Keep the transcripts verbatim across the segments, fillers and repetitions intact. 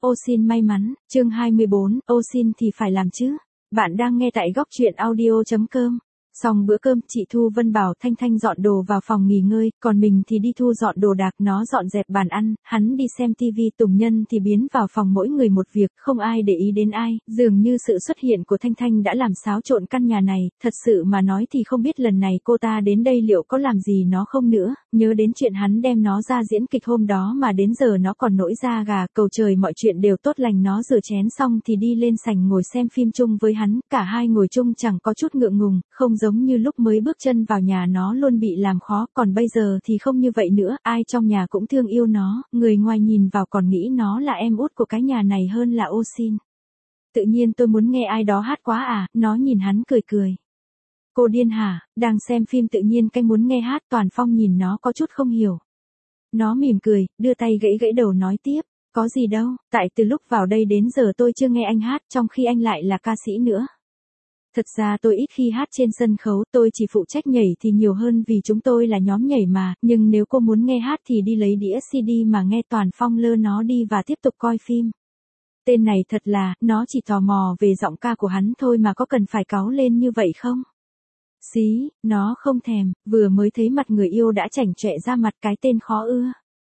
ô xin may mắn, chương hai mươi bốn, ô xin thì phải làm chứ. Bạn đang nghe tại góc truyện audio chấm com. Xong bữa cơm, chị Thu Vân bảo Thanh Thanh dọn đồ vào phòng nghỉ ngơi, còn mình thì đi thu dọn đồ đạc, nó dọn dẹp bàn ăn, hắn đi xem tivi, Tùng Nhân thì biến vào phòng mỗi người một việc, không ai để ý đến ai, dường như sự xuất hiện của Thanh Thanh đã làm xáo trộn căn nhà này, thật sự mà nói thì không biết lần này cô ta đến đây liệu có làm gì nó không nữa, nhớ đến chuyện hắn đem nó ra diễn kịch hôm đó mà đến giờ nó còn nổi da gà, cầu trời mọi chuyện đều tốt lành, nó rửa chén xong thì đi lên sảnh ngồi xem phim chung với hắn, cả hai ngồi chung chẳng có chút ngượng ngùng, không giống như lúc mới bước chân vào nhà nó luôn bị làm khó, còn bây giờ thì không như vậy nữa, ai trong nhà cũng thương yêu nó, người ngoài nhìn vào còn nghĩ nó là em út của cái nhà này hơn là ô xin. Tự nhiên tôi muốn nghe ai đó hát quá à, nó nhìn hắn cười cười. Cô điên hả, đang xem phim tự nhiên cái muốn nghe hát, Toàn Phong nhìn nó có chút không hiểu. Nó mỉm cười, đưa tay gãy gãy đầu nói tiếp, có gì đâu, tại từ lúc vào đây đến giờ tôi chưa nghe anh hát, trong khi anh lại là ca sĩ nữa. Thật ra tôi ít khi hát trên sân khấu, tôi chỉ phụ trách nhảy thì nhiều hơn vì chúng tôi là nhóm nhảy mà, nhưng nếu cô muốn nghe hát thì đi lấy đĩa xê đê mà nghe. Toàn Phong lơ nó đi và tiếp tục coi phim. Tên này thật là, nó chỉ tò mò về giọng ca của hắn thôi mà có cần phải cáu lên như vậy không? Xí, nó không thèm, vừa mới thấy mặt người yêu đã chảnh chọe ra mặt, cái tên khó ưa.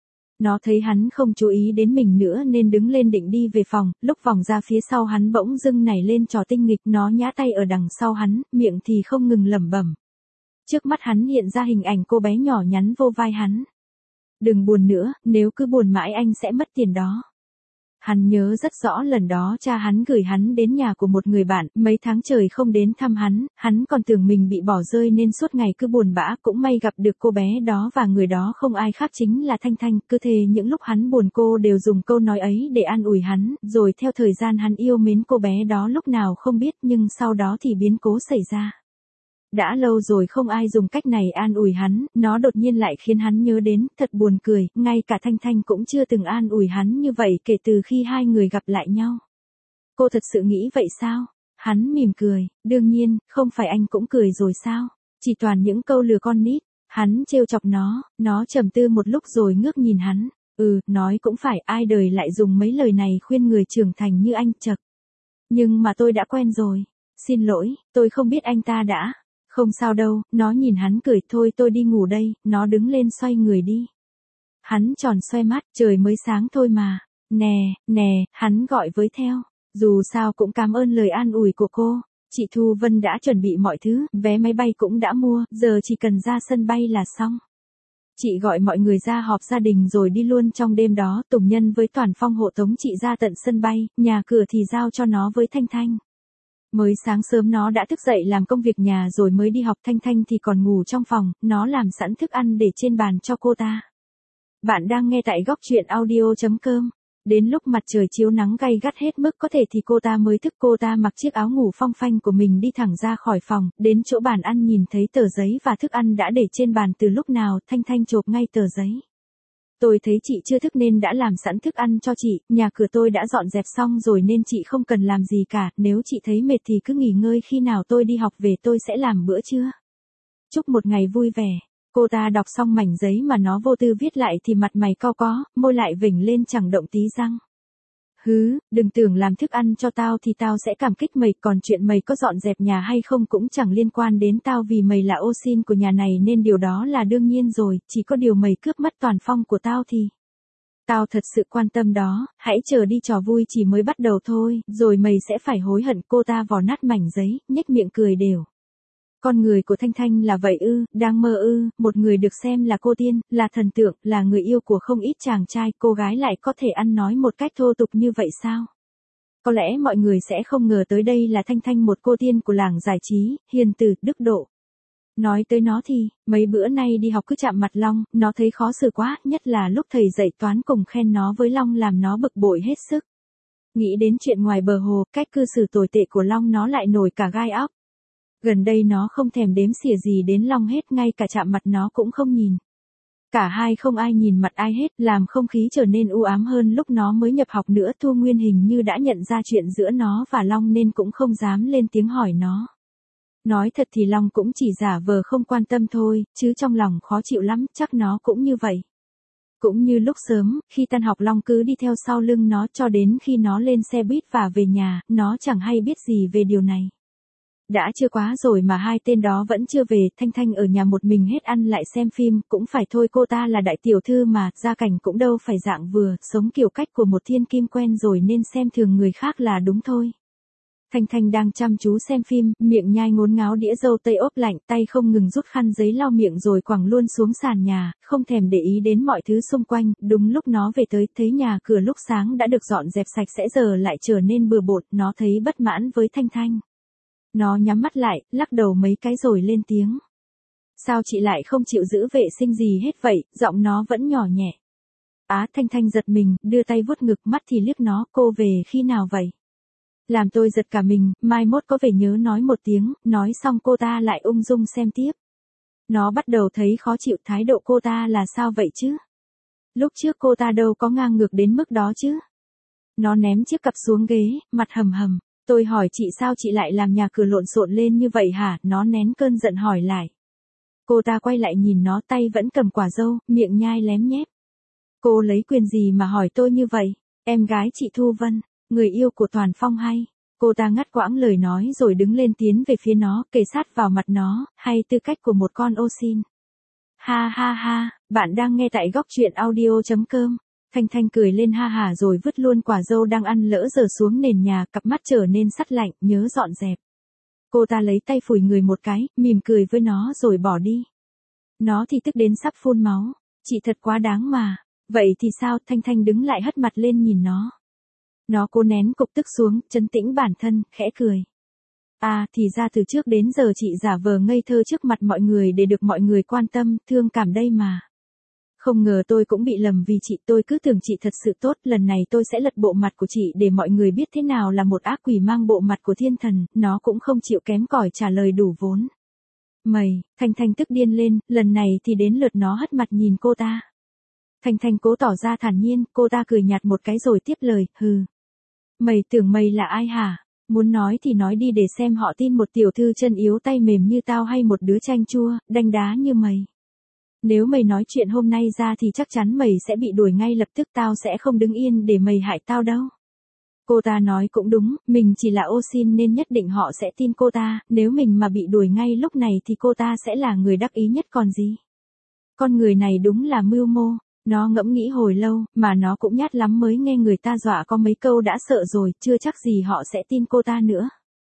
Nó thấy hắn không chú ý đến mình nữa nên đứng lên định đi về phòng, lúc vòng ra phía sau hắn bỗng dưng nảy lên trò tinh nghịch, nó nhá tay ở đằng sau hắn, miệng thì không ngừng lẩm bẩm. Trước mắt hắn hiện ra hình ảnh cô bé nhỏ nhắn vô vai hắn. Đừng buồn nữa, nếu cứ buồn mãi anh sẽ mất tiền đó. Hắn nhớ rất rõ lần đó cha hắn gửi hắn đến nhà của một người bạn, mấy tháng trời không đến thăm hắn, hắn còn tưởng mình bị bỏ rơi nên suốt ngày cứ buồn bã, cũng may gặp được cô bé đó và người đó không ai khác chính là Thanh Thanh, cứ thế những lúc hắn buồn cô đều dùng câu nói ấy để an ủi hắn, rồi theo thời gian hắn yêu mến cô bé đó lúc nào không biết, nhưng sau đó thì biến cố xảy ra. Đã lâu rồi không ai dùng cách này an ủi hắn, nó đột nhiên lại khiến hắn nhớ đến, thật buồn cười, ngay cả Thanh Thanh cũng chưa từng an ủi hắn như vậy kể từ khi hai người gặp lại nhau. Cô thật sự nghĩ vậy sao? Hắn mỉm cười, đương nhiên, không phải anh cũng cười rồi sao? Chỉ toàn những câu lừa con nít. Hắn trêu chọc nó, nó trầm tư một lúc rồi ngước nhìn hắn, ừ, nói cũng phải, ai đời lại dùng mấy lời này khuyên người trưởng thành như anh, chậc. Nhưng mà tôi đã quen rồi. Xin lỗi, tôi không biết anh ta đã. Không sao đâu, nó nhìn hắn cười, thôi tôi đi ngủ đây, nó đứng lên xoay người đi. Hắn tròn xoay mắt, trời mới sáng thôi mà. Nè, nè, hắn gọi với theo. Dù sao cũng cảm ơn lời an ủi của cô. Chị Thu Vân đã chuẩn bị mọi thứ, vé máy bay cũng đã mua, giờ chỉ cần ra sân bay là xong. Chị gọi mọi người ra họp gia đình rồi đi luôn trong đêm đó. Tùng Nhân với Toàn Phong hộ tống chị ra tận sân bay, nhà cửa thì giao cho nó với Thanh Thanh. Mới sáng sớm nó đã thức dậy làm công việc nhà rồi mới đi học, Thanh Thanh thì còn ngủ trong phòng, nó làm sẵn thức ăn để trên bàn cho cô ta. Bạn đang nghe tại góc truyện audio chấm com. Đến lúc mặt trời chiếu nắng gay gắt hết mức có thể thì cô ta mới thức, cô ta mặc chiếc áo ngủ phong phanh của mình đi thẳng ra khỏi phòng, đến chỗ bàn ăn nhìn thấy tờ giấy và thức ăn đã để trên bàn từ lúc nào, Thanh Thanh chộp ngay tờ giấy. Tôi thấy chị chưa thức nên đã làm sẵn thức ăn cho chị, nhà cửa tôi đã dọn dẹp xong rồi nên chị không cần làm gì cả, nếu chị thấy mệt thì cứ nghỉ ngơi, khi nào tôi đi học về tôi sẽ làm bữa trưa. Chúc một ngày vui vẻ. Cô ta đọc xong mảnh giấy mà nó vô tư viết lại thì mặt mày cau có, môi lại vểnh lên chẳng động tí răng. Hứ, đừng tưởng làm thức ăn cho tao thì tao sẽ cảm kích mày, còn chuyện mày có dọn dẹp nhà hay không cũng chẳng liên quan đến tao vì mày là ô xin của nhà này nên điều đó là đương nhiên rồi, chỉ có điều mày cướp mất Toàn Phong của tao thì... Tao thật sự quan tâm đó, hãy chờ đi, trò vui chỉ mới bắt đầu thôi, rồi mày sẽ phải hối hận. Cô ta vò nát mảnh giấy, nhếch miệng cười đều. Con người của Thanh Thanh là vậy ư, đang mơ ư, một người được xem là cô tiên, là thần tượng, là người yêu của không ít chàng trai, cô gái lại có thể ăn nói một cách thô tục như vậy sao? Có lẽ mọi người sẽ không ngờ tới đây là Thanh Thanh, một cô tiên của làng giải trí, hiền từ, đức độ. Nói tới nó thì, mấy bữa nay đi học cứ chạm mặt Long, nó thấy khó xử quá, nhất là lúc thầy dạy toán cùng khen nó với Long làm nó bực bội hết sức. Nghĩ đến chuyện ngoài bờ hồ, cách cư xử tồi tệ của Long nó lại nổi cả gai óc. Gần đây nó không thèm đếm xỉa gì đến Long hết, ngay cả chạm mặt nó cũng không nhìn. Cả hai không ai nhìn mặt ai hết, làm không khí trở nên u ám hơn. Lúc nó mới nhập học nữa, Thu Nguyên hình như đã nhận ra chuyện giữa nó và Long nên cũng không dám lên tiếng hỏi nó. Nói thật thì Long cũng chỉ giả vờ không quan tâm thôi, chứ trong lòng khó chịu lắm, chắc nó cũng như vậy. Cũng như lúc sớm, khi tan học Long cứ đi theo sau lưng nó cho đến khi nó lên xe buýt và về nhà, nó chẳng hay biết gì về điều này. Đã chưa quá rồi mà hai tên đó vẫn chưa về, Thanh Thanh ở nhà một mình hết ăn lại xem phim, cũng phải thôi, cô ta là đại tiểu thư mà, gia cảnh cũng đâu phải dạng vừa, sống kiểu cách của một thiên kim quen rồi nên xem thường người khác là đúng thôi. Thanh Thanh đang chăm chú xem phim, miệng nhai ngốn ngáo đĩa dâu tây ốp lạnh, tay không ngừng rút khăn giấy lau miệng rồi quẳng luôn xuống sàn nhà, không thèm để ý đến mọi thứ xung quanh. Đúng lúc nó về tới, thấy nhà cửa lúc sáng đã được dọn dẹp sạch sẽ giờ lại trở nên bừa bộn, nó thấy bất mãn với Thanh Thanh. Nó nhắm mắt lại, lắc đầu mấy cái rồi lên tiếng. Sao chị lại không chịu giữ vệ sinh gì hết vậy, giọng nó vẫn nhỏ nhẹ. Á, Thanh Thanh giật mình, đưa tay vuốt ngực, mắt thì liếc nó, cô về khi nào vậy? Làm tôi giật cả mình, mai mốt có về nhớ nói một tiếng, nói xong cô ta lại ung dung xem tiếp. Nó bắt đầu thấy khó chịu, thái độ cô ta là sao vậy chứ? Lúc trước cô ta đâu có ngang ngược đến mức đó chứ? Nó ném chiếc cặp xuống ghế, mặt hầm hầm. Tôi hỏi chị sao chị lại làm nhà cửa lộn xộn lên như vậy hả? Nó nén cơn giận hỏi lại. Cô ta quay lại nhìn nó, tay vẫn cầm quả dâu, miệng nhai lém nhép. Cô lấy quyền gì mà hỏi tôi như vậy? Em gái chị Thu Vân, người yêu của Toàn Phong hay? Cô ta ngắt quãng lời nói rồi đứng lên tiến về phía nó, kề sát vào mặt nó, hay tư cách của một con ô xin. Ha ha ha, bạn đang nghe tại góc truyện audio chấm com. Thanh Thanh cười lên ha hả rồi vứt luôn quả dâu đang ăn lỡ dở xuống nền nhà, cặp mắt trở nên sắt lạnh, nhớ dọn dẹp. Cô ta lấy tay phủi người một cái, mỉm cười với nó rồi bỏ đi. Nó thì tức đến sắp phun máu. Chị thật quá đáng mà. Vậy thì sao? Thanh Thanh đứng lại hất mặt lên nhìn nó. Nó cố nén cục tức xuống, trấn tĩnh bản thân, khẽ cười. À, thì ra từ trước đến giờ chị giả vờ ngây thơ trước mặt mọi người để được mọi người quan tâm, thương cảm đây mà. Không ngờ tôi cũng bị lầm vì chị, tôi cứ tưởng chị thật sự tốt, lần này tôi sẽ lật bộ mặt của chị để mọi người biết thế nào là một ác quỷ mang bộ mặt của thiên thần, nó cũng không chịu kém cỏi trả lời đủ vốn. Mày, Thanh Thanh tức điên lên, lần này thì đến lượt nó hất mặt nhìn cô ta. Thanh Thanh cố tỏ ra thản nhiên, cô ta cười nhạt một cái rồi tiếp lời, hừ. Mày tưởng mày là ai hả? Muốn nói thì nói đi để xem họ tin một tiểu thư chân yếu tay mềm như tao hay một đứa chanh chua, đanh đá như mày. Nếu mày nói chuyện hôm nay ra thì chắc chắn mày sẽ bị đuổi ngay lập tức, tao sẽ không đứng yên để mày hại tao đâu. Cô ta nói cũng đúng, mình chỉ là ô xin nên nhất định họ sẽ tin cô ta, nếu mình mà bị đuổi ngay lúc này thì cô ta sẽ là người đắc ý nhất còn gì. Con người này đúng là mưu mô, nó ngẫm nghĩ hồi lâu, mà nó cũng nhát lắm mới nghe người ta dọa có mấy câu đã sợ rồi, chưa chắc gì họ sẽ tin cô ta nữa.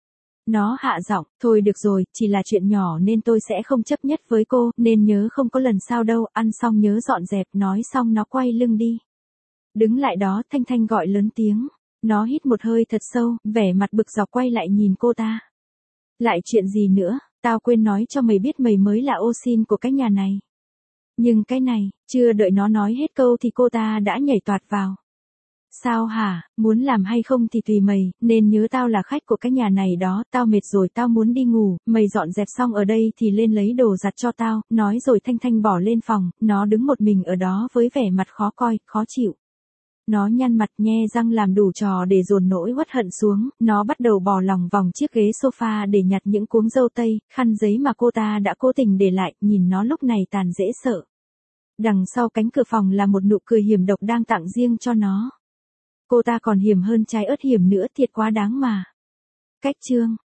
Nó hạ giọng, thôi được rồi, chỉ là chuyện nhỏ nên tôi sẽ không chấp nhất với cô, nên nhớ không có lần sau đâu, ăn xong nhớ dọn dẹp, nói xong nó quay lưng đi. Đứng lại đó, Thanh Thanh gọi lớn tiếng, nó hít một hơi thật sâu, vẻ mặt bực dọc quay lại nhìn cô ta. Lại chuyện gì nữa, tao quên nói cho mày biết mày mới là ô xin của cái nhà này. Nhưng cái này, chưa đợi nó nói hết câu thì cô ta đã nhảy toạt vào. Sao hả, muốn làm hay không thì tùy mày, nên nhớ tao là khách của cái nhà này đó, tao mệt rồi, tao muốn đi ngủ, mày dọn dẹp xong ở đây thì lên lấy đồ giặt cho tao, nói rồi Thanh Thanh bỏ lên phòng, nó đứng một mình ở đó với vẻ mặt khó coi, khó chịu. Nó nhăn mặt nhe răng làm đủ trò để dồn nỗi uất hận xuống, nó bắt đầu bò lòng vòng chiếc ghế sofa để nhặt những cuống dâu tây, khăn giấy mà cô ta đã cố tình để lại, nhìn nó lúc này tàn dễ sợ. Đằng sau cánh cửa phòng là một nụ cười hiểm độc đang tặng riêng cho nó. Cô ta còn hiểm hơn trái ớt hiểm nữa, thiệt quá đáng mà. Cách chương